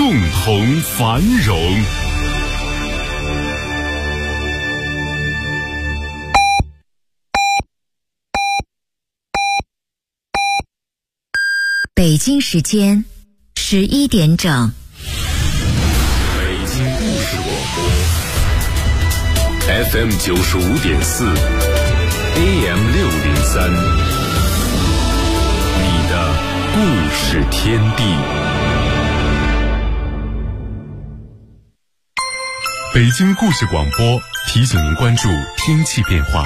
共同繁荣。 北京时间11点整。 北京故事广播 FM 95.4 AM 603，你的故事天地。北京故事广播提醒您关注天气变化。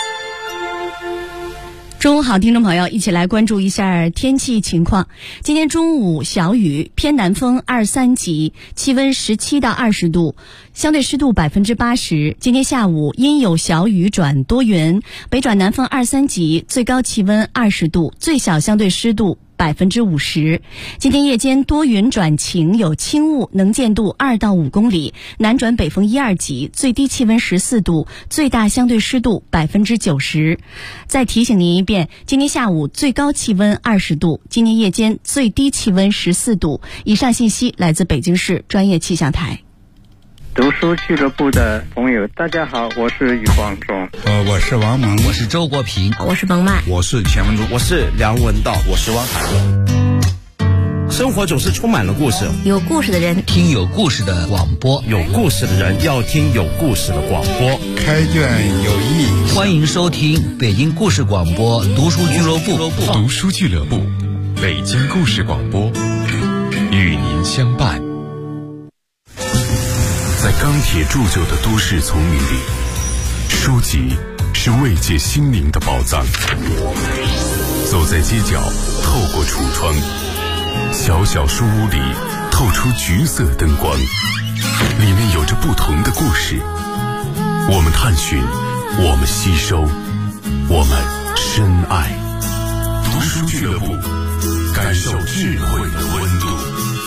中午好，听众朋友，一起来关注一下天气情况。今天中午小雨，偏南风2、3级，气温17到20度，相对湿度80%。今天下午阴有小雨转多云，北转南风2、3级，最高气温20度，最小相对湿度50%。今天夜间多云转晴，有轻雾，能见度2到5公里，南转北风1、2级，最低气温14度，最大相对湿度90%。再提醒您一遍，今天下午最高气温20度，今天夜间最低气温14度。以上信息来自北京市专业气象台。 读书俱乐部的朋友，大家好，我是余广仲。 我是王蒙， 我是周国平， 我是冯曼， 我是钱文竹， 我是梁文道，我是汪海伦。生活总是充满了故事， 有故事的人听有故事的广播， 有故事的人要听有故事的广播。 开卷有益， 欢迎收听北京故事广播读书俱乐部。 读书俱乐部，北京故事广播，与您相伴。在钢铁铸就的都市丛林里，书籍是慰藉心灵的宝藏。走在街角，透过橱窗，小小书屋里透出橘色灯光，里面有着不同的故事。我们探寻，我们吸收，我们深爱。读书俱乐部，感受智慧的温度。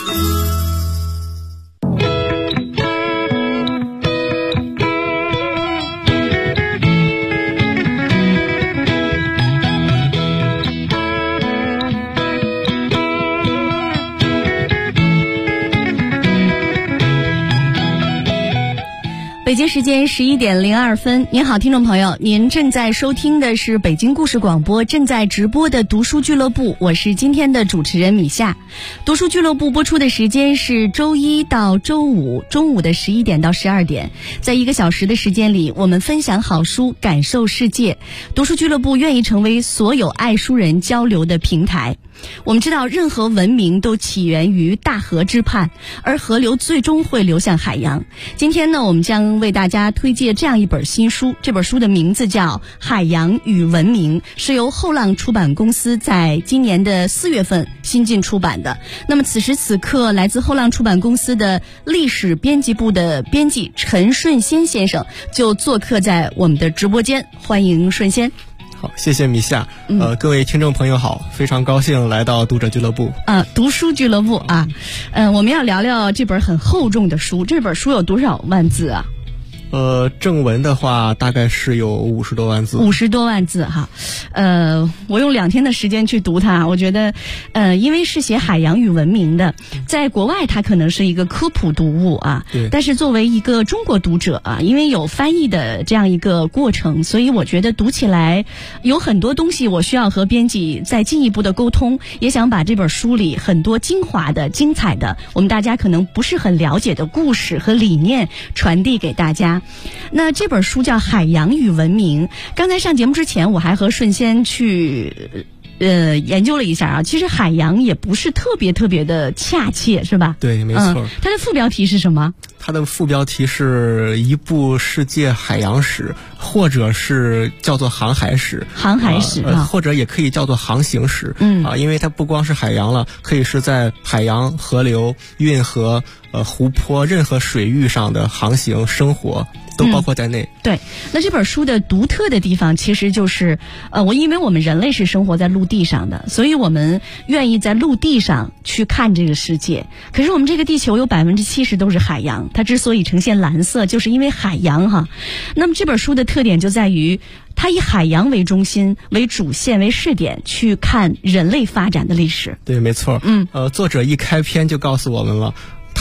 北京时间11点02分，您好，听众朋友，您正在收听的是北京故事广播正在直播的读书俱乐部，我是今天的主持人米夏。读书俱乐部播出的时间是周一到周五中午的11点到12点，在1个小时的时间里，我们分享好书，感受世界。读书俱乐部愿意成为所有爱书人交流的平台。我们知道，任何文明都起源于大河之畔，而河流最终会流向海洋。今天呢，我们将为大家推荐这样一本新书，这本书的名字叫《海洋与文明》，是由后浪出版公司在今年的4月份新近出版的。那么此时此刻，来自后浪出版公司的历史编辑部的编辑陈顺先先生就做客在我们的直播间，欢迎顺先。 好，谢谢米夏。各位听众朋友好，非常高兴来到读者俱乐部。 读书俱乐部啊，我们要聊聊这本很厚重的书。这本书有多少万字啊？ 正文的话大概是有50多万字。50 多万字哈。我用2天的时间去读它，我觉得因为是写海洋与文明的，在国外它可能是一个科普读物啊，但是作为一个中国读者啊，因为有翻译的这样一个过程，所以我觉得读起来有很多东西我需要和编辑再进一步的沟通，也想把这本书里很多精华的精彩的我们大家可能不是很了解的故事和理念传递给大家。那这本书叫《海洋与文明》，刚才上节目之前我还和顺先去研究了一下啊，其实海洋也不是特别的恰切，是吧？ 对，没错。 它的副标题是什么？ 它的副标题是一部世界海洋史，或者是叫做航海史。航海史或者也可以叫做航行史。因为它不光是海洋了，可以是在海洋、河流、运河、湖泊任何水域上的航行生活都包括在内。 对，那这本书的独特的地方其实就是因为我们人类是生活在陆地上的，所以我们愿意在陆地上去看这个世界。可是我们这个地球有70%都是海洋，它之所以呈现蓝色，就是因为海洋哈。那么这本书的特点就在于它以海洋为中心、为主线、为试点去看人类发展的历史。 对，没错。作者一开篇就告诉我们了，他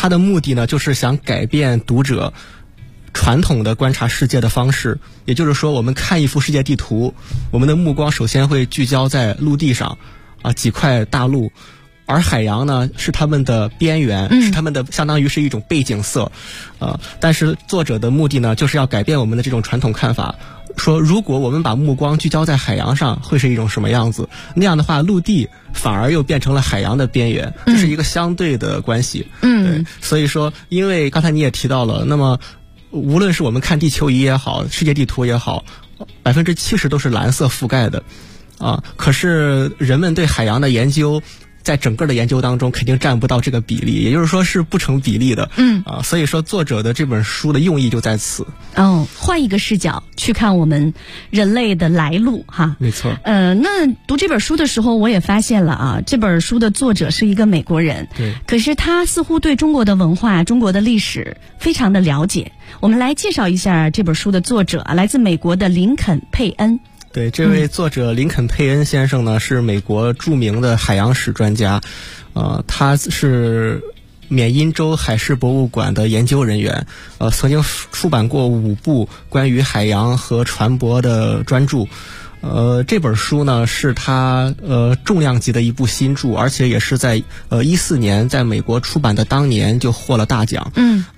他的目的呢，就是想改变读者传统的观察世界的方式。也就是说，我们看一幅世界地图，我们的目光首先会聚焦在陆地上几块大陆，而海洋呢是他们的边缘，是他们的相当于是一种背景色。但是作者的目的呢，就是要改变我们的这种传统看法，说如果我们把目光聚焦在海洋上，会是一种什么样子？那样的话，陆地反而又变成了海洋的边缘，这是一个相对的关系。对，所以说，因为刚才你也提到了，那么无论是我们看地球仪也好，世界地图也好，70%都是蓝色覆盖的可是人们对海洋的研究，在整个的研究当中肯定占不到这个比例，也就是说是不成比例的。所以说作者的这本书的用意就在此。 换一个视角去看我们人类的来路哈。 没错。 那读这本书的时候，我也发现了这本书的作者是一个美国人。 对。 可是他似乎对中国的文化、中国的历史非常的了解。我们来介绍一下这本书的作者来自美国的林肯·佩恩。 对，这位作者林肯·佩恩先生呢，是美国著名的海洋史专家，他是缅因州海事博物馆的研究人员，曾经出版过5部关于海洋和船舶的专著。这本书呢是他重量级的一部新著，而且也是在14年在美国出版的当年就获了大奖。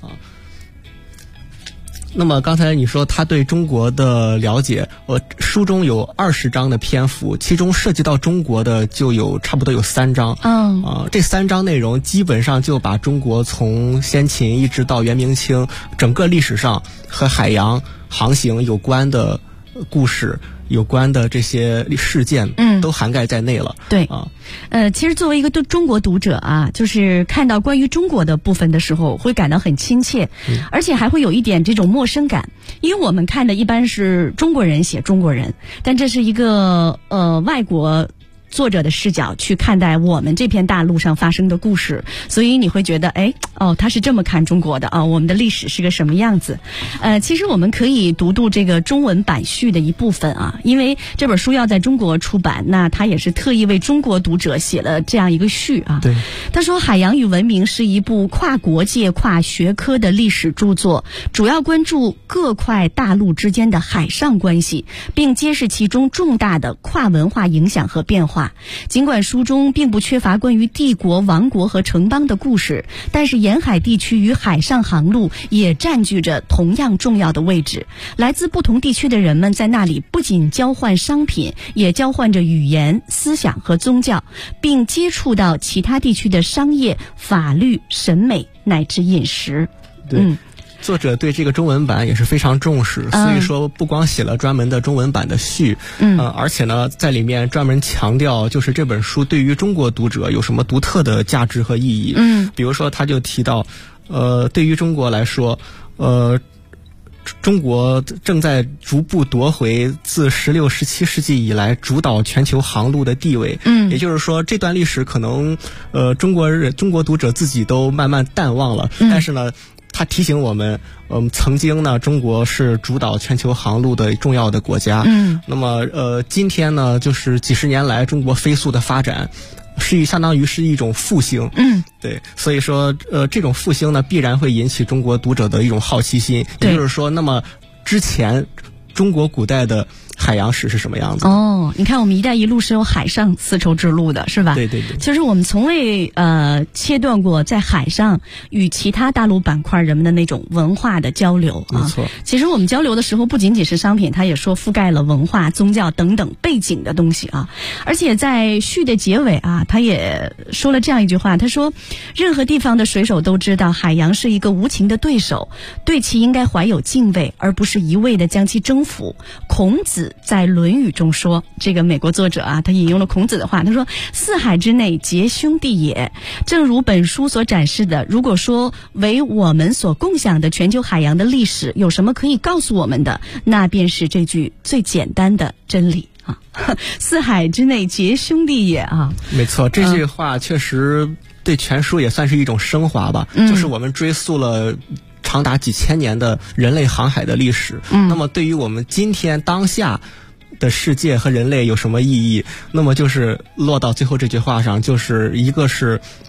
那么刚才你说他对中国的了解，书中有20章的篇幅，其中涉及到中国的就差不多有3章。这3章内容基本上就把中国从先秦一直到元明清整个历史上和海洋航行有关的故事、有关的这些事件都涵盖在内了。 对其实作为一个中国读者就是看到关于中国的部分的时候，会感到很亲切，而且还会有一点这种陌生感，因为我们看的一般是中国人写中国人，但这是一个外国作者的视角去看待我们这片大陆上发生的故事，所以你会觉得他是这么看中国的我们的历史是个什么样子。其实我们可以读这个中文版序的一部分因为这本书要在中国出版，那他也是特意为中国读者写了这样一个序对， 他说海洋与文明是一部跨国界跨学科的历史著作，主要关注各块大陆之间的海上关系，并揭示其中重大的跨文化影响和变化。尽管书中并不缺乏关于帝国、王国和城邦的故事，但是沿海地区与海上航路也占据着同样重要的位置。来自不同地区的人们在那里不仅交换商品，也交换着语言、思想和宗教，并接触到其他地区的商业、法律、审美乃至饮食。 对。作者对这个中文版也是非常重视，所以说不光写了专门的中文版的序，而且呢在里面专门强调就是这本书对于中国读者有什么独特的价值和意义。比如说他就提到对于中国来说中国正在逐步夺回自16、17世纪以来主导全球航路的地位。也就是说这段历史可能中国读者自己都慢慢淡忘了，但是呢他提醒我们，曾经呢，中国是主导全球航路的重要的国家。那么今天呢，就是几十年来中国飞速的发展，相当于是一种复兴。对，所以说这种复兴呢，必然会引起中国读者的一种好奇心。也就是说，那么之前中国古代的海洋史是什么样子？ 你看我们一带一路是有海上丝绸之路的，是吧？ 对对对。 其实我们从未切断过在海上与其他大陆板块人们的那种文化的交流。 没错。 其实我们交流的时候不仅仅是商品，他也说覆盖了文化、宗教等等背景的东西而且在序的结尾他也说了这样一句话，他说任何地方的水手都知道海洋是一个无情的对手，对其应该怀有敬畏，而不是一味的将其征服。孔子在《论语》中说，这个美国作者他引用了孔子的话，他说四海之内皆兄弟也。正如本书所展示的，如果说为我们所共享的全球海洋的历史有什么可以告诉我们的，那便是这句最简单的真理四海之内皆兄弟也没错，这句话确实对全书也算是一种升华吧。就是我们追溯了长达几千年的人类航海的历史。那么对于我们今天当下的世界和人类有什么意义？那么就是落到最后这句话上，就是一个是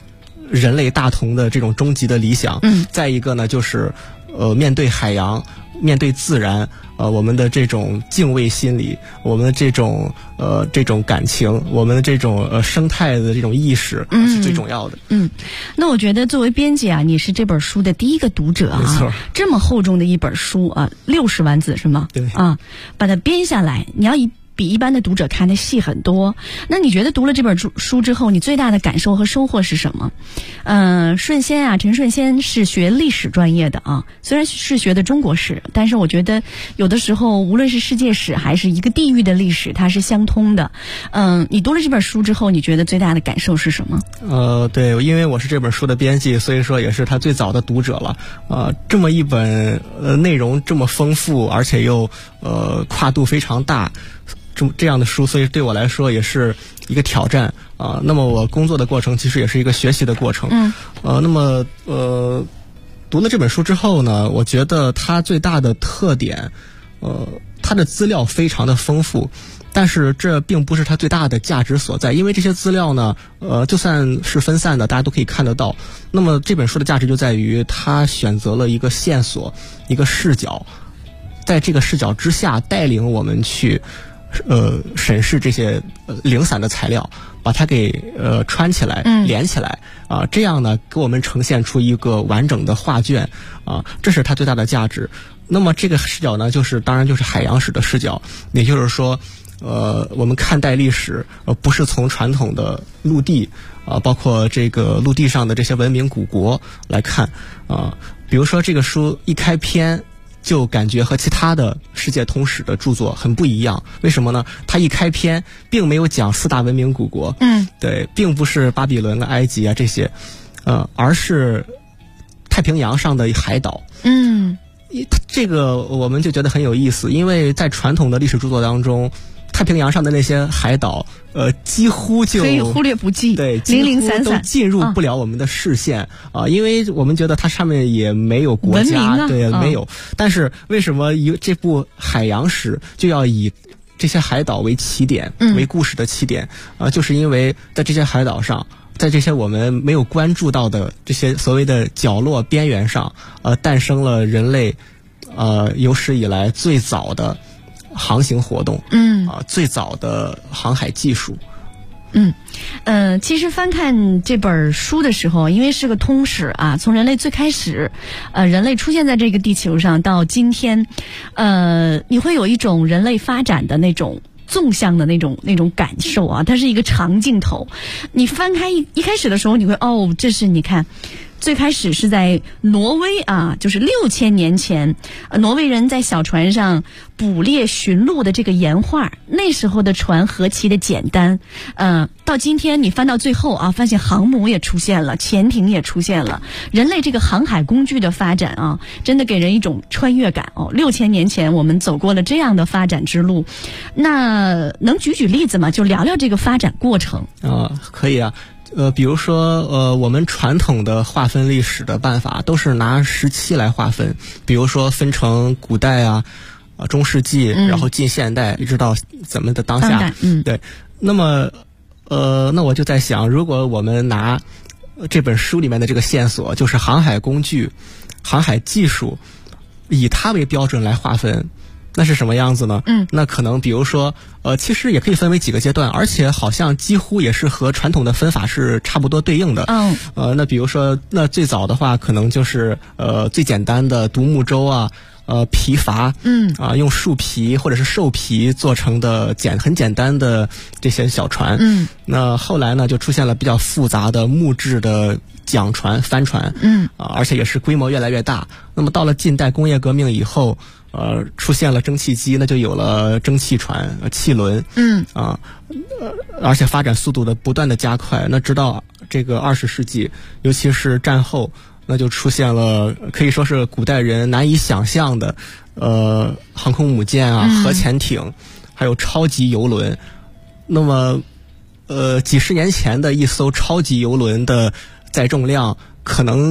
人类大同的这种终极的理想。再一个呢，就是面对海洋，面对自然，我们的这种敬畏心理，我们的这种感情，我们的这种生态的这种意识是最重要的。 那我觉得作为编辑啊，你是这本书的第一个读者啊。 没错， 这么厚重的一本书啊，60万字是吗？ 对啊，把它编下来，你要比一般的读者看的细很多。那你觉得读了这本书之后，你最大的感受和收获是什么？顺先啊，陈顺先是学历史专业的啊，虽然是学的中国史，但是我觉得有的时候无论是世界史还是一个地域的历史，它是相通的。你读了这本书之后，你觉得最大的感受是什么？ 对，因为我是这本书的编辑，所以说也是他最早的读者了。这么一本内容这么丰富，而且又跨度非常大。这样的书，所以对我来说也是一个挑战啊。那么我工作的过程其实也是一个学习的过程。那么读了这本书之后呢，我觉得它最大的特点，它的资料非常的丰富，但是这并不是它最大的价值所在，因为这些资料呢，就算是分散的，大家都可以看得到。那么这本书的价值就在于它选择了一个线索，一个视角，在这个视角之下带领我们去审视这些零散的材料，把它给穿起来，连起来啊，这样呢给我们呈现出一个完整的画卷啊，这是它最大的价值。那么这个视角呢，当然就是海洋史的视角，也就是说，我们看待历史不是从传统的陆地包括这个陆地上的这些文明古国来看啊，比如说这个书一开篇就感觉和其他的世界通史的著作很不一样，为什么呢？它一开篇并没有讲4大文明古国，对，并不是巴比伦、埃及啊这些，而是太平洋上的海岛，这个我们就觉得很有意思，因为在传统的历史著作当中，太平洋上的那些海岛，几乎就可以忽略不计， 对， 零零散散， 都进入不了我们的视线因为我们觉得它上面也没有国家，对，没有。但是为什么这部海洋史就要以这些海岛为起点，为故事的起点就是因为在这些海岛上，在这些我们没有关注到的这些所谓的角落边缘上，诞生了人类有史以来最早的航行活动，最早的航海技术。 其实翻看这本书的时候，因为是个通史啊，从人类最开始，人类出现在这个地球上到今天，你会有一种人类发展的那种纵向的那种感受啊，它是一个长镜头。你翻开一开始的时候，你会这是你看。最开始是在挪威啊，就是6000年前，挪威人在小船上捕猎驯鹿的这个岩画，那时候的船何其的简单，到今天你翻到最后啊，发现航母也出现了，潜艇也出现了，人类这个航海工具的发展啊，真的给人一种穿越感6000年前我们走过了这样的发展之路，那能举例子吗？就聊聊这个发展过程可以啊。比如说我们传统的划分历史的办法都是拿时期来划分，比如说分成古代中世纪，然后近现代，一直到咱们的当下。对。那么那我就在想，如果我们拿这本书里面的这个线索，就是航海工具、航海技术，以它为标准来划分，那是什么样子呢？那可能比如说其实也可以分为几个阶段，而且好像几乎也是和传统的分法是差不多对应的。那比如说那最早的话可能就是最简单的独木舟啊，皮筏，用树皮或者是兽皮做成的很简单的这些小船。那后来呢就出现了比较复杂的木质的桨船、帆船，而且也是规模越来越大。那么到了近代工业革命以后，出现了蒸汽机，那就有了蒸汽船、汽轮，而且发展速度的不断的加快。那直到这个20世纪，尤其是战后，那就出现了可以说是古代人难以想象的航空母舰啊、核潜艇，还有超级游轮。那么几十年前的一艘超级游轮的载重量可能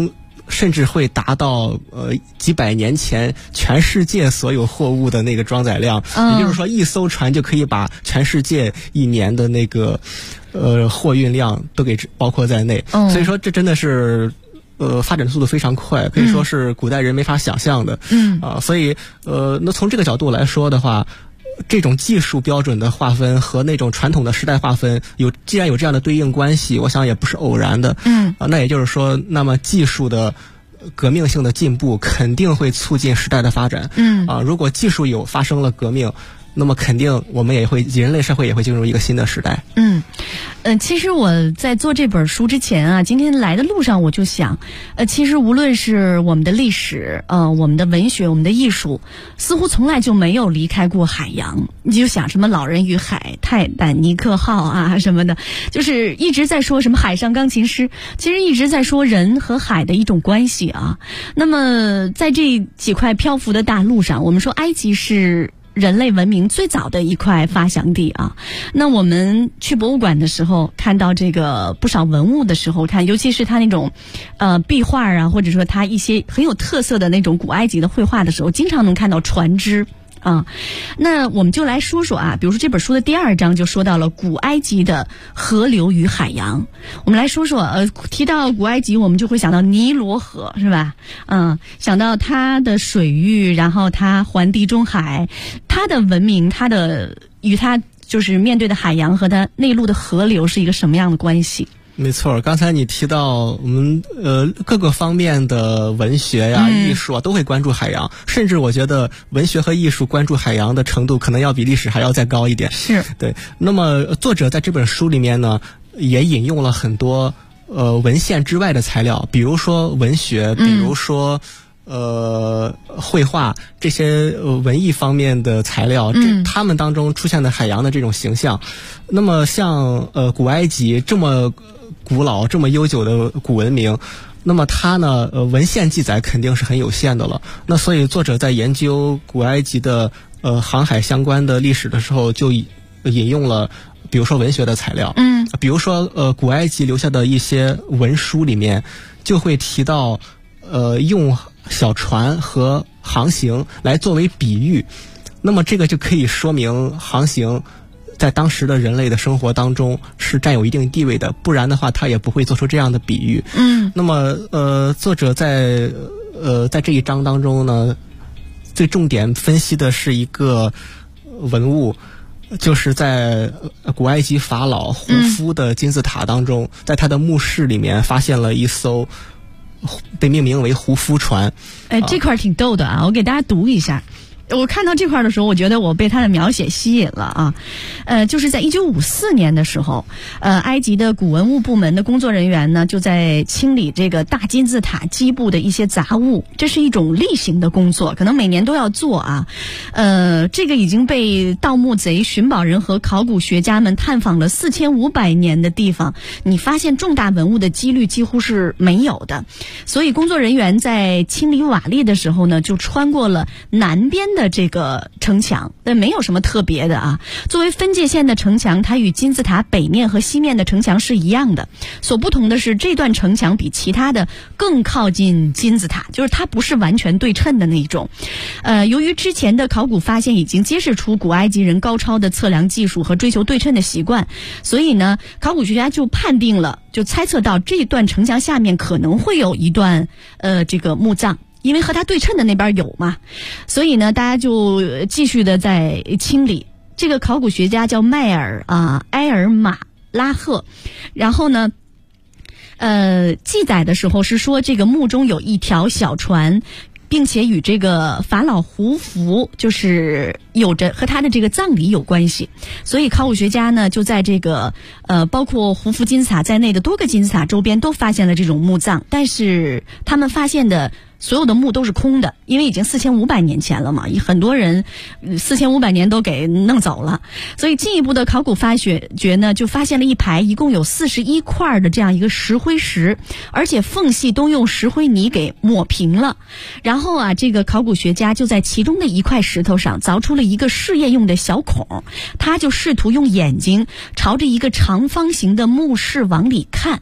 甚至会达到几百年前全世界所有货物的那个装载量，也就是说一艘船就可以把全世界一年的那个货运量都给包括在内。所以说这真的是发展的速度非常快，可以说是古代人没法想象的。所以那从这个角度来说的话，这种技术标准的划分和那种传统的时代划分既然有这样的对应关系，我想也不是偶然的。那也就是说，那么技术的革命性的进步肯定会促进时代的发展。如果技术发生了革命，那么肯定我们人类社会也会进入一个新的时代。 其实我在做这本书之前啊，今天来的路上我就想，其实无论是我们的历史，我们的文学，我们的艺术，似乎从来就没有离开过海洋。你就想什么老人与海、泰坦尼克号啊什么的，就是一直在说什么海上钢琴师，其实一直在说人和海的一种关系啊。那么在这几块漂浮的大陆上，我们说埃及是人类文明最早的一块发祥地啊。那我们去博物馆的时候，看到这个不少文物的时候看，尤其是它那种壁画啊，或者说它一些很有特色的那种古埃及的绘画的时候，经常能看到船只啊。那我们就来说说啊，比如说这本书的第2章就说到了古埃及的河流与海洋。我们来说说提到古埃及，我们就会想到尼罗河，是吧？想到它的水域，然后它环地中海，它的文明，它的与它就是面对的海洋和它内陆的河流是一个什么样的关系？ 没错，刚才你提到我们各个方面的文学呀、艺术啊，都会关注海洋，甚至我觉得文学和艺术关注海洋的程度可能要比历史还要再高一点。 是， 对。那么作者在这本书里面呢，也引用了很多文献之外的材料，比如说文学，比如说绘画，这些文艺方面的材料，他们当中出现的海洋的这种形象。那么像古埃及这么古老这么悠久的古文明，那么它呢文献记载肯定是很有限的了。那所以作者在研究古埃及的航海相关的历史的时候，就引用了比如说文学的材料。比如说古埃及留下的一些文书里面就会提到用小船和航行来作为比喻。那么这个就可以说明航行在当时的人类的生活当中是占有一定地位的，不然的话他也不会做出这样的比喻。那么作者在这一章当中呢，最重点分析的是一个文物，就是在古埃及法老胡夫的金字塔当中，在他的墓室里面发现了一艘被命名为胡夫船。 这块挺逗的啊，我给大家读一下。我看到这块的时候，我觉得我被他的描写吸引了啊。就是在1954年的时候，埃及的古文物部门的工作人员呢，就在清理这个大金字塔基部的一些杂物，这是一种例行的工作，可能每年都要做啊。这个已经被盗墓贼、寻宝人和考古学家们探访了4500年的地方，你发现重大文物的几率几乎是没有的。所以工作人员在清理瓦砾的时候呢，就穿过了南边的这个城墙，但没有什么特别的啊。作为分界线的城墙，它与金字塔北面和西面的城墙是一样的，所不同的是这段城墙比其他的更靠近金字塔，就是它不是完全对称的那种。由于之前的考古发现已经揭示出古埃及人高超的测量技术和追求对称的习惯，所以呢，考古学家就判定了，就猜测到这段城墙下面可能会有一段这个墓葬。因为和它对称的那边有嘛，所以呢，大家就继续的在清理。这个考古学家叫埃尔马拉赫，然后呢，记载的时候是说这个墓中有一条小船，并且与这个法老胡夫就是有着和他的这个葬礼有关系，所以考古学家呢就在这个包括胡夫金字塔在内的多个金字塔周边都发现了这种墓葬，但是他们发现的所有的墓都是空的，因为已经4500年前了嘛，很多人4500年都给弄走了，所以进一步的考古发掘呢，就发现了一排一共有41块的这样一个石灰石，而且缝隙都用石灰泥给抹平了。然后啊，这个考古学家就在其中的一块石头上凿出了一个试验用的小孔，他就试图用眼睛朝着一个长方形的墓室往里看。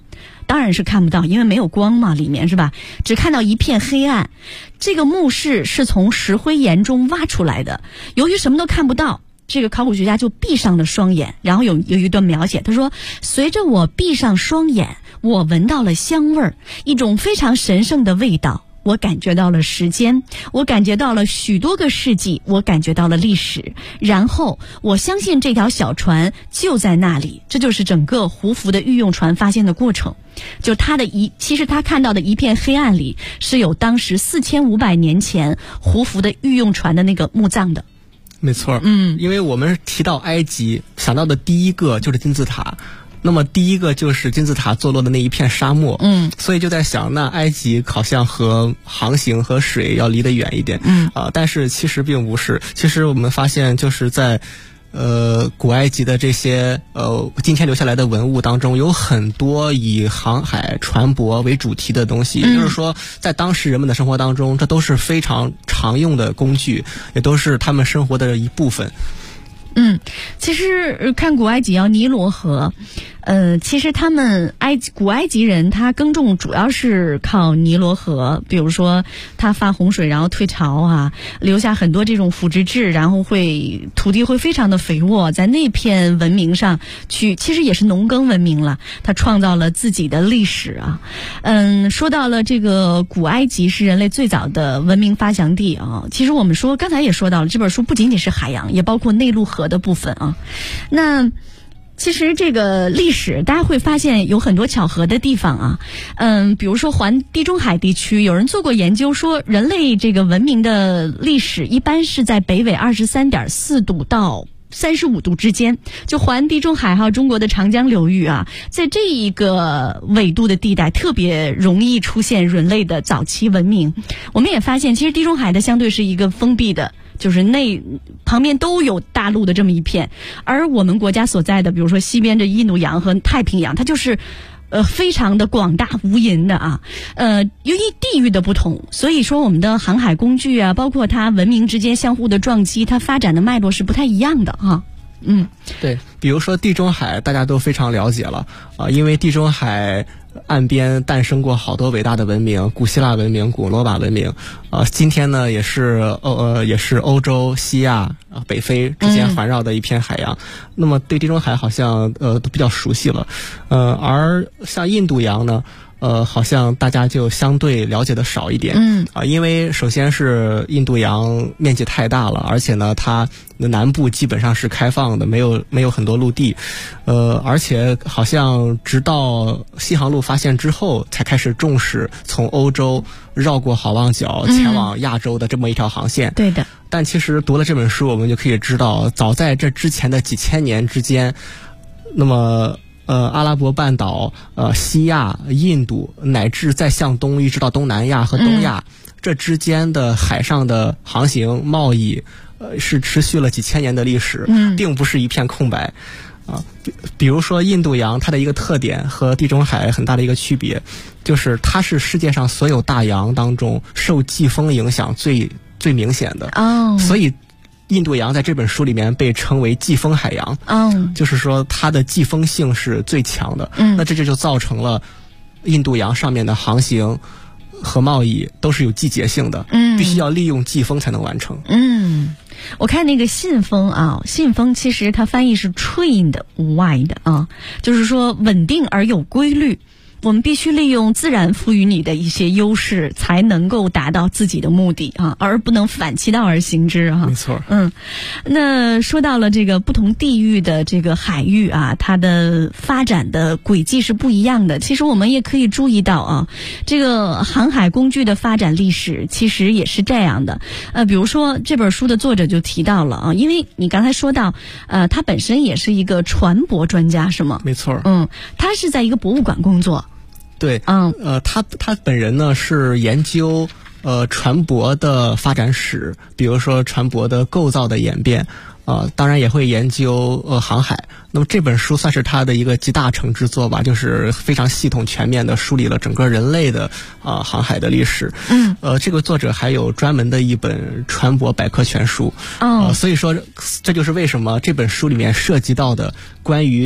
当然是看不到，因为没有光嘛，里面是吧？只看到一片黑暗。这个墓室是从石灰岩中挖出来的，由于什么都看不到，这个考古学家就闭上了双眼，然后有一段描写，他说：随着我闭上双眼，我闻到了香味儿，一种非常神圣的味道。我感觉到了时间，我感觉到了许多个世纪，我感觉到了历史，然后我相信这条小船就在那里。这就是整个胡服的御用船发现的过程。就其实他看到的一片黑暗里是有当时4500年前胡服的御用船的那个墓葬的。 没错，因为我们提到埃及，想到的第一个就是金字塔。那么第一个就是金字塔坐落的那一片沙漠，所以就在想，那埃及好像和航行和水要离得远一点，但是其实并不是。其实我们发现，就是在古埃及的这些今天留下来的文物当中，有很多以航海船舶为主题的东西，也就是说，在当时人们的生活当中，这都是非常常用的工具，也都是他们生活的一部分。 其实看古埃及尼罗河，其实他们古埃及人他耕种主要是靠尼罗河，比如说他发洪水然后退潮啊，留下很多这种腐殖质，然后土地会非常的肥沃，在那片文明上其实也是农耕文明了，他创造了自己的历史啊。说到了这个古埃及是人类最早的文明发祥地啊，其实我们刚才也说到了，这本书不仅仅是海洋，也包括内陆河的部分啊。那其实这个历史大家会发现有很多巧合的地方啊，比如说环地中海地区，有人做过研究说，人类这个文明的历史一般是在北纬23.4度到35度之间，就环地中海还有中国的长江流域啊，在这一个纬度的地带特别容易出现人类的早期文明。我们也发现，其实地中海的相对是一个封闭的，就是旁边都有大陆的这么一片，而我们国家所在的，比如说西边的印度洋和太平洋，它就是非常的广大无垠的啊。由于地域的不同，所以说我们的航海工具啊，包括它文明之间相互的撞击，它发展的脉络是不太一样的啊。 对，比如说地中海大家都非常了解了因为地中海岸边诞生过好多伟大的文明，古希腊文明、古罗马文明今天呢也是欧洲、西亚、北非之间环绕的一片海洋。那么对地中海好像都比较熟悉了，而像印度洋呢，好像大家就相对了解的少一点。因为首先是印度洋面积太大了，而且呢，它的南部基本上是开放的，没有很多陆地。而且好像直到西航路发现之后，才开始重视从欧洲绕过好望角前往亚洲的这么一条航线。 对的。 但其实读了这本书，我们就可以知道，早在这之前的几千年之间，那么阿拉伯半岛、西亚、印度，乃至再向东一直到东南亚和东亚，这之间的海上的航行贸易，是持续了几千年的历史，并不是一片空白。比如说印度洋，它的一个特点和地中海很大的一个区别，就是它是世界上所有大洋当中受季风影响最明显的。所以印度洋在这本书里面被称为季风海洋，就是说它的季风性是最强的。那这就造成了印度洋上面的航行和贸易都是有季节性的，必须要利用季风才能完成。 我看那个信风啊，信风其实它翻译是 trained wide 啊，就是说稳定而有规律。我们必须利用自然赋予你的一些优势，才能够达到自己的目的啊，而不能反其道而行之啊。 没错。 那说到了这个不同地域的这个海域啊，它的发展的轨迹是不一样的。其实我们也可以注意到啊，这个航海工具的发展历史其实也是这样的。比如说这本书的作者就提到了啊，因为你刚才说到，他本身也是一个船舶专家，是吗？ 没错。 他是在一个博物馆工作。 对，他本人呢是研究船舶的发展史，比如说船舶的构造的演变，当然也会研究航海。那么这本书算是他的一个集大成之作吧，就是非常系统全面的梳理了整个人类的航海的历史。这个作者还有专门的一本船舶百科全书。所以说这就是为什么这本书里面涉及到的关于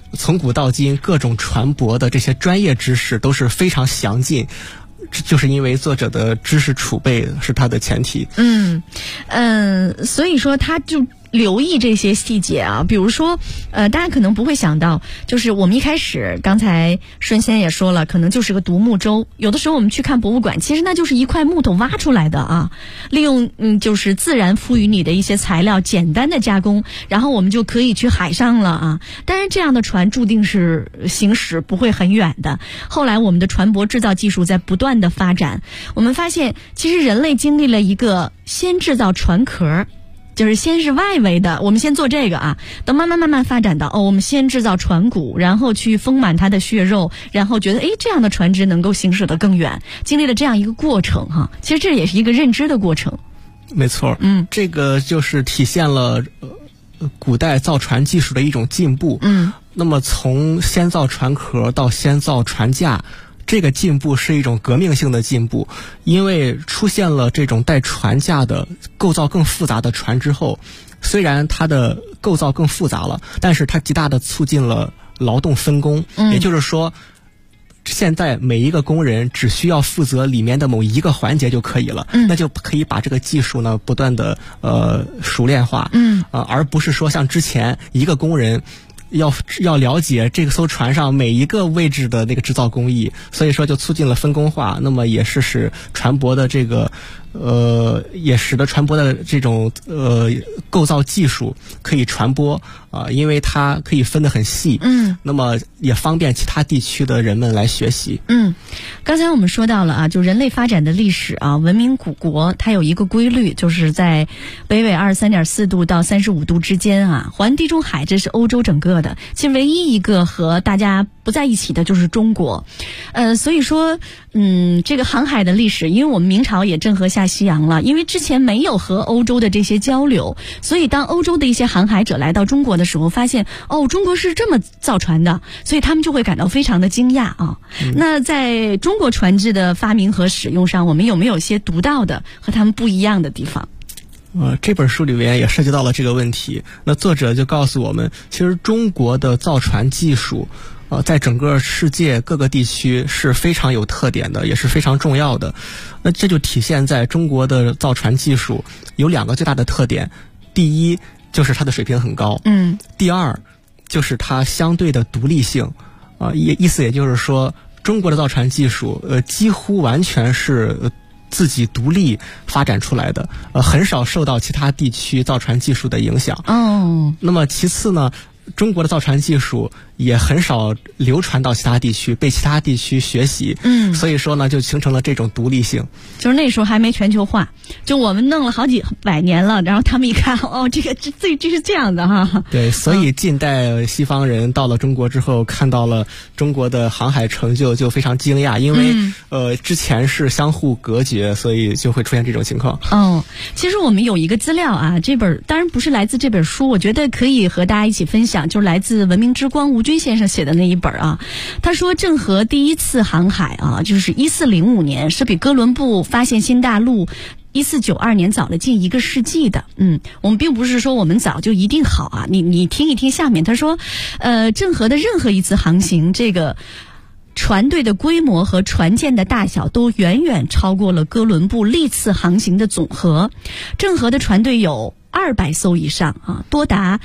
从古到今各种船舶的这些专业知识都是非常详尽，就是因为作者的知识储备是他的前提。 所以说他就留意这些细节啊，比如说大家可能不会想到，就是我们一开始刚才顺先也说了，可能就是个独木舟，有的时候我们去看博物馆，其实那就是一块木头挖出来的啊，利用就是自然赋予你的一些材料简单的加工，然后我们就可以去海上了啊。但是这样的船注定是行驶不会很远的。后来我们的船舶制造技术在不断的发展，我们发现其实人类经历了一个先制造船壳，就是先是外围的，我们先做这个啊，等慢慢发展到我们先制造船骨，然后去丰满它的血肉，然后觉得这样的船只能够行驶得更远，经历了这样一个过程哈。其实这也是一个认知的过程。 没错，这个就是体现了古代造船技术的一种进步。那么从先造船壳到先造船架，这个进步是一种革命性的进步，因为出现了这种带船架的构造更复杂的船之后，虽然它的构造更复杂了，但是它极大的促进了劳动分工。也就是说，现在每一个工人只需要负责里面的某一个环节就可以了，那就可以把这个技术呢不断的熟练化。而不是说像之前一个工人要了解这艘船上每一个位置的那个制造工艺，所以说就促进了分工化，那么也是使船舶的这个也使得船舶的这种构造技术可以传播因为它可以分得很细，那么也方便其他地区的人们来学习。 刚才我们说到了啊，就人类发展的历史啊，文明古国它有一个规律，就是在北纬23.4度到35度之间啊，环地中海，这是欧洲整个的，其实唯一一个和大家不在一起的就是中国。所以说这个航海的历史，因为我们明朝也郑和下西洋了，因为之前没有和欧洲的这些交流，所以当欧洲的一些航海者来到中国的时候，发现中国是这么造船的，所以他们就会感到非常的惊讶啊。那在中国船只的发明和使用上，我们有没有些独到的和他们不一样的地方？ 这本书里面也涉及到了这个问题。那作者就告诉我们，其实中国的造船技术在整个世界各个地区是非常有特点的，也是非常重要的。那这就体现在中国的造船技术有两个最大的特点，第一就是它的水平很高，第二就是它相对的独立性，意思也就是说，中国的造船技术几乎完全是自己独立发展出来的，很少受到其他地区造船技术的影响。那么其次呢，中国的造船技术也很少流传到其他地区，被其他地区学习。所以说呢，就形成了这种独立性。 就是那时候还没全球化，就我们弄了好几百年了，然后他们一看，这是这样的哈。 对，所以近代西方人到了中国之后，看到了中国的航海成就，就非常惊讶，因为之前是相互隔绝，所以就会出现这种情况。 其实我们有一个资料啊，这本当然不是来自这本书，我觉得可以和大家一起分享，就是来自文明之光吴军先生写的那一本啊。他说郑和第一次航海啊，就是1405年，是比哥伦布发现新大陆1492年早了近1个世纪的。我们并不是说我们早就一定好啊，你听一听下面他说，郑和的任何一次航行，这个船队的规模和船舰的大小都远远超过了哥伦布历次航行的总和。郑和的船队有200艘以上啊，多达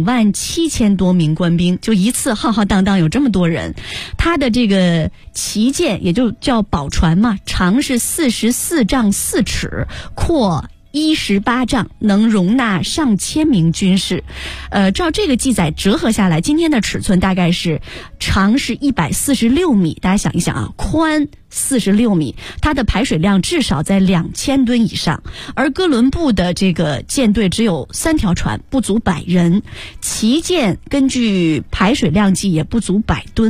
27000多名官兵，就一次浩浩荡荡有这么多人。他的这个旗舰也就叫宝船嘛，长是44丈4尺，阔18丈，能容纳上千名军士。照这个记载折合下来，今天的尺寸大概是长是146米，大家想一想啊，宽46米，它的排水量至少在2000吨以上。而哥伦布的这个舰队只有3条船，不足100人，旗舰根据排水量计也不足100吨。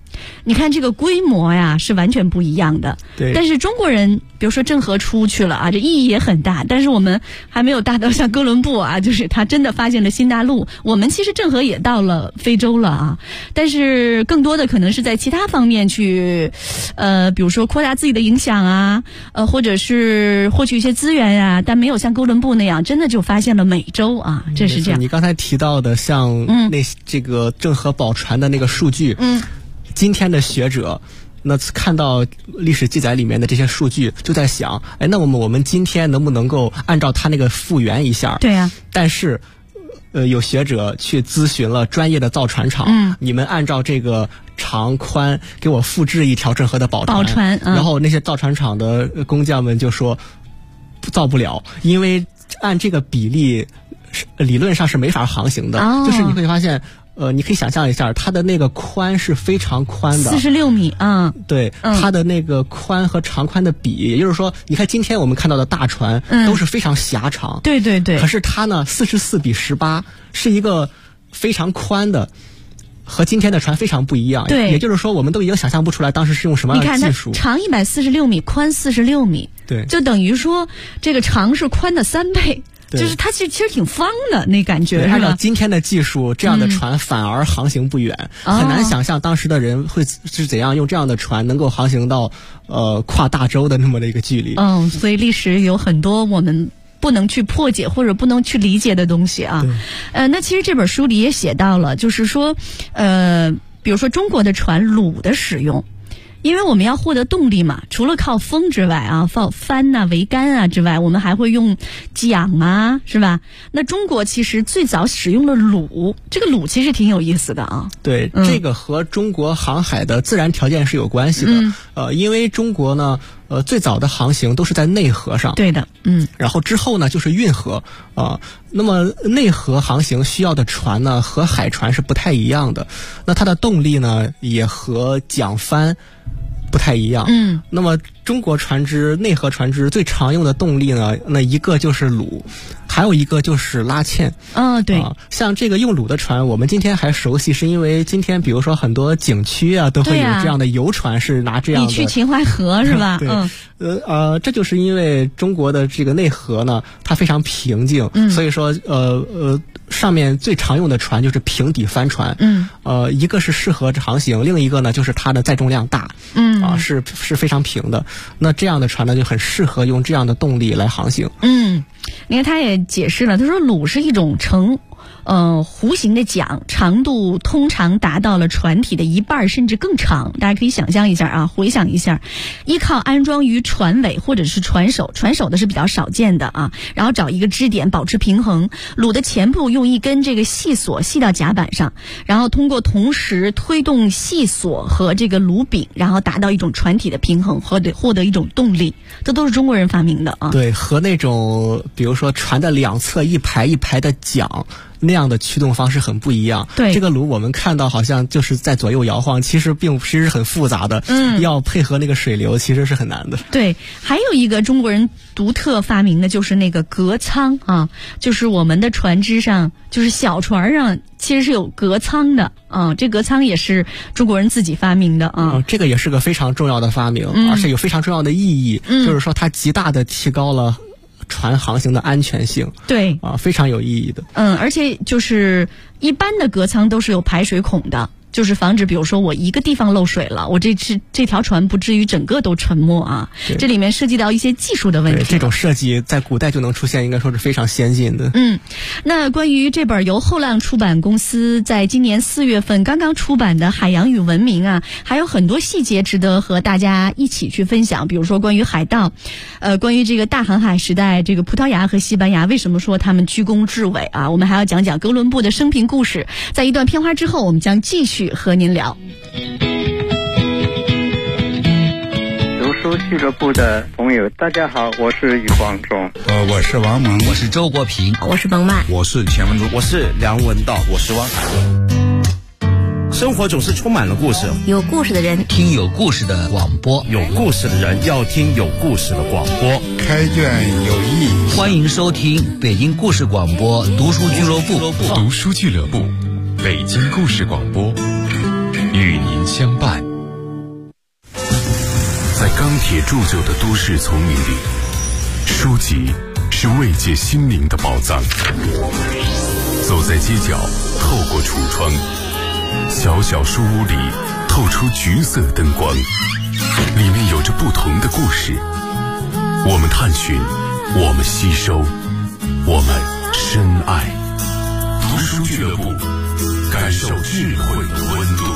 你看这个规模呀是完全不一样的。 对。 但是中国人，比如说郑和出去了啊，这意义也很大。但是我们还没有大到像哥伦布啊，就是他真的发现了新大陆。我们其实郑和也到了非洲了啊，但是更多的可能是在其他方面去，比如说扩大自己的影响啊，或者是获取一些资源呀，但没有像哥伦布那样真的就发现了美洲啊，这是这样。 你刚才提到的像这个郑和宝船的那个数据，今天的学者那看到历史记载里面的这些数据，就在想，那我们今天能不能够按照他那个复原一下？ 对呀。 但是有学者去咨询了专业的造船厂，你们按照这个长宽给我复制一条郑和的宝船，然后那些造船厂的工匠们就说造不了，因为按这个比例理论上是没法航行的。就是你会发现你可以想象一下，它的那个宽是非常宽的 ，46米啊。 对，它的那个宽和长宽的比，也就是说，你看今天我们看到的大船都是非常狭长。 对对对。 可是它呢，44:18，是一个非常宽的，和今天的船非常不一样。 对。 也就是说，我们都已经想象不出来当时是用什么样的技术。 你看它长146米，宽46米。 对。 就等于说，这个长是宽的3倍。就是它其实挺方的那感觉， 按照今天的技术，这样的船反而航行不远，很难想象当时的人会是怎样用这样的船能够航行到跨大洲的那么的一个距离。 所以历史有很多我们不能去破解或者不能去理解的东西啊。那其实这本书里也写到了，就是说比如说中国的船橹的使用。因为我们要获得动力嘛，除了靠风之外啊，靠帆啊、桅杆啊之外，我们还会用桨啊，是吧？那中国其实最早使用了橹，这个橹其实挺有意思的啊。 对，这个和中国航海的自然条件是有关系的。因为中国呢，最早的航行都是在内河上。 对的， 然后之后呢就是运河啊。那么内河航行需要的船呢，和海船是不太一样的。那它的动力呢，也和桨帆不太一样。那么中国船只、内河船只最常用的动力呢，那一个就是橹，还有一个就是拉纤。 对。 像这个用橹的船，我们今天还熟悉，是因为今天比如说很多景区啊，都会有这样的游船是拿这样的。 你去秦淮河是吧？ 对。这就是因为中国的这个内河呢，它非常平静，所以说上面最常用的船就是平底帆船。一个是适合航行，另一个呢就是它的载重量大。是非常平的。那这样的船呢，就很适合用这样的动力来航行。 你看他也解释了，他说橹是一种呈弧形的桨，长度通常达到了船体的1半甚至更长。大家可以想象一下啊，回想一下，依靠安装于船尾或者是船首的是比较少见的啊，然后找一个支点保持平衡。橹的前部用一根这个细索系到甲板上，然后通过同时推动细索和这个橹柄，然后达到一种船体的平衡和获得一种动力。这都是中国人发明的啊。 对，和那种比如说船的两侧一排一排的桨那样的驱动方式很不一样。 对， 这个橹我们看到好像就是在左右摇晃，其实是很复杂的。要配合那个水流，其实是很难的。 对，还有一个中国人独特发明的就是那个隔舱啊，就是我们的船只上，就是小船上其实是有隔舱的啊。这隔舱也是中国人自己发明的啊。 这个也是个非常重要的发明，而且有非常重要的意义，就是说它极大的提高了船航行的安全性。 对非常有意义的。 而且就是一般的隔舱都是有排水孔的，就是防止比如说我一个地方漏水了，我这条船不至于整个都沉没啊。这里面涉及到一些技术的问题。 这种设计在古代就能出现，应该说是非常先进的。 那关于这本由后浪出版公司在今年4月份刚刚出版的《海洋与文明》啊，还有很多细节值得和大家一起去分享。比如说关于海盗，关于这个大航海时代，这个葡萄牙和西班牙为什么说他们居功至伟啊？我们还要讲讲哥伦布的生平故事。在一段片花之后，我们将继续和您聊。 读书俱乐部的朋友，大家好，我是余光中。 我是王蒙， 我是周国平， 我是彭曼， 我是钱文竹， 我是梁文道，我是汪涵。生活总是充满了故事， 有故事的人听有故事的广播， 有故事的人要听有故事的广播。 开卷有益， 欢迎收听北京故事广播读书俱乐部。 读书俱乐部，北京故事广播。 与您相伴。在钢铁铸就的都市丛林里，书籍是慰藉心灵的宝藏。走在街角，透过橱窗，小小书屋里透出橘色灯光，里面有着不同的故事。我们探寻，我们吸收，我们深爱。读书俱乐部，感受智慧的温度。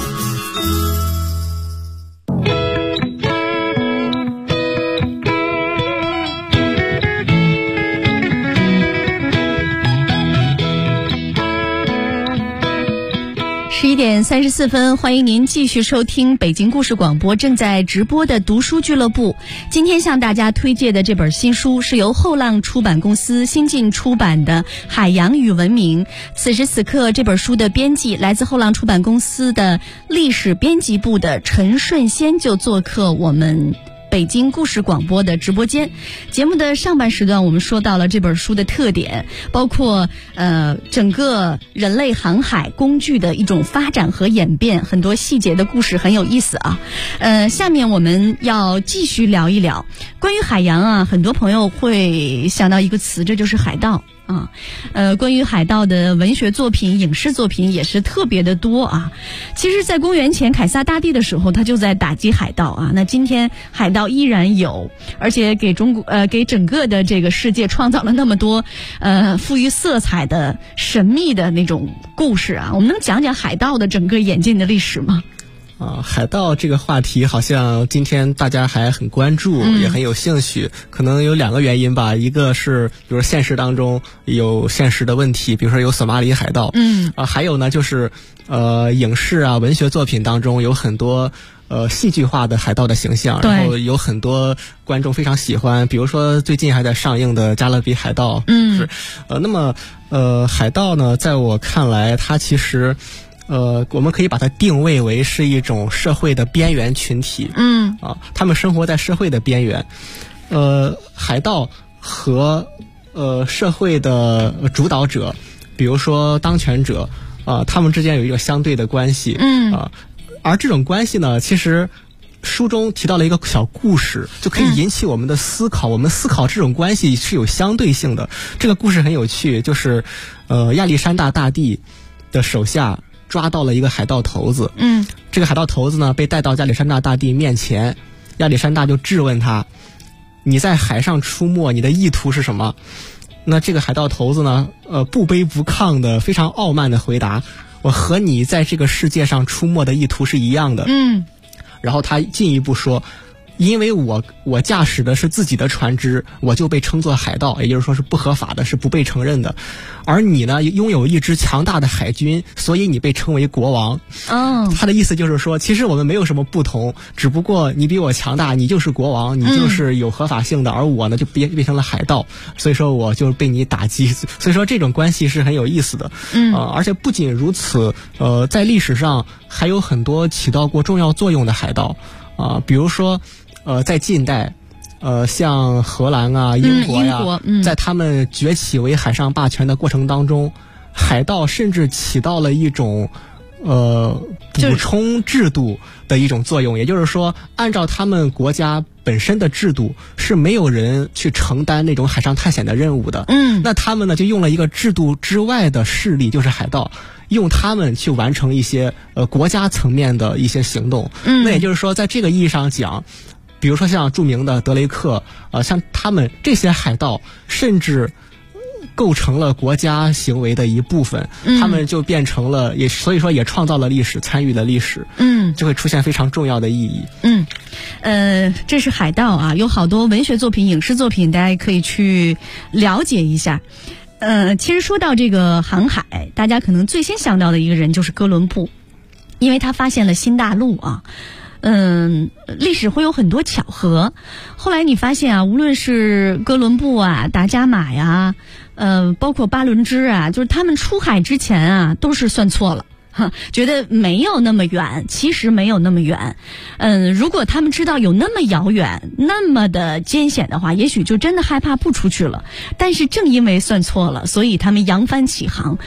11点34分，欢迎您继续收听北京故事广播正在直播的读书俱乐部。今天向大家推荐的这本新书是由后浪出版公司新晋出版的《海洋与文明》。此时此刻，这本书的编辑来自后浪出版公司的历史编辑部的陈顺先就做客我们北京故事广播的直播间。节目的上半时段，我们说到了这本书的特点，包括整个人类航海工具的一种发展和演变，很多细节的故事很有意思啊。下面我们要继续聊一聊关于海洋啊，很多朋友会想到一个词，这就是海盗。关于海盗的文学作品、影视作品也是特别的多啊。其实在公元前凯撒大帝的时候，他就在打击海盗啊。那今天海盗依然有，而且给整个的这个世界创造了那么多富于色彩的神秘的那种故事啊。我们能讲讲海盗的整个演进的历史吗？ 海盗这个话题好像今天大家还很关注，也很有兴趣。可能有2个原因吧，一个是比如说现实当中有现实的问题，比如说有索马里海盗，还有呢就是影视啊文学作品当中有很多戏剧化的海盗的形象，然后有很多观众非常喜欢，比如说最近还在上映的《加勒比海盗》。那么海盗呢，在我看来，它其实我们可以把它定位为是一种社会的边缘群体。他们生活在社会的边缘。海盗和社会的主导者，比如说当权者，他们之间有一个相对的关系。而这种关系呢，其实书中提到了一个小故事，就可以引起我们的思考。我们思考这种关系是有相对性的。这个故事很有趣，就是亚历山大大帝的手下抓到了一个海盗头子。这个海盗头子呢被带到亚历山大大帝面前，亚历山大就质问他，你在海上出没，你的意图是什么？那这个海盗头子呢不卑不亢的非常傲慢的回答，我和你在这个世界上出没的意图是一样的。然后他进一步说，因为我驾驶的是自己的船只，我就被称作海盗，也就是说是不合法的，是不被承认的。而你呢，拥有一支强大的海军，所以你被称为国王。他的意思就是说，其实我们没有什么不同，只不过你比我强大，你就是国王，你就是有合法性的，而我呢就变成了海盗，所以说我就被你打击。所以说这种关系是很有意思的。而且不仅如此，在历史上还有很多起到过重要作用的海盗比如说在近代像荷兰啊英国呀，在他们崛起为海上霸权的过程当中，海盗甚至起到了一种补充制度的一种作用。也就是说，按照他们国家本身的制度是没有人去承担那种海上探险的任务的。那他们呢就用了一个制度之外的势力，就是海盗，用他们去完成一些国家层面的一些行动。那也就是说，在这个意义上讲，比如说像著名的德雷克，像他们这些海盗，甚至构成了国家行为的一部分。他们就变成了，所以说也创造了历史，参与了历史。就会出现非常重要的意义。 这是海盗啊，有好多文学作品、影视作品，大家可以去了解一下。其实说到这个航海，大家可能最先想到的一个人就是哥伦布，因为他发现了新大陆啊。历史会有很多巧合。后来你发现啊，无论是哥伦布啊、达伽马呀，包括巴伦支啊，就是他们出海之前啊，都是算错了。觉得没有那么远，其实没有那么远。如果他们知道有那么遥远、那么的艰险的话，也许就真的害怕不出去了。但是正因为算错了，所以他们扬帆起航，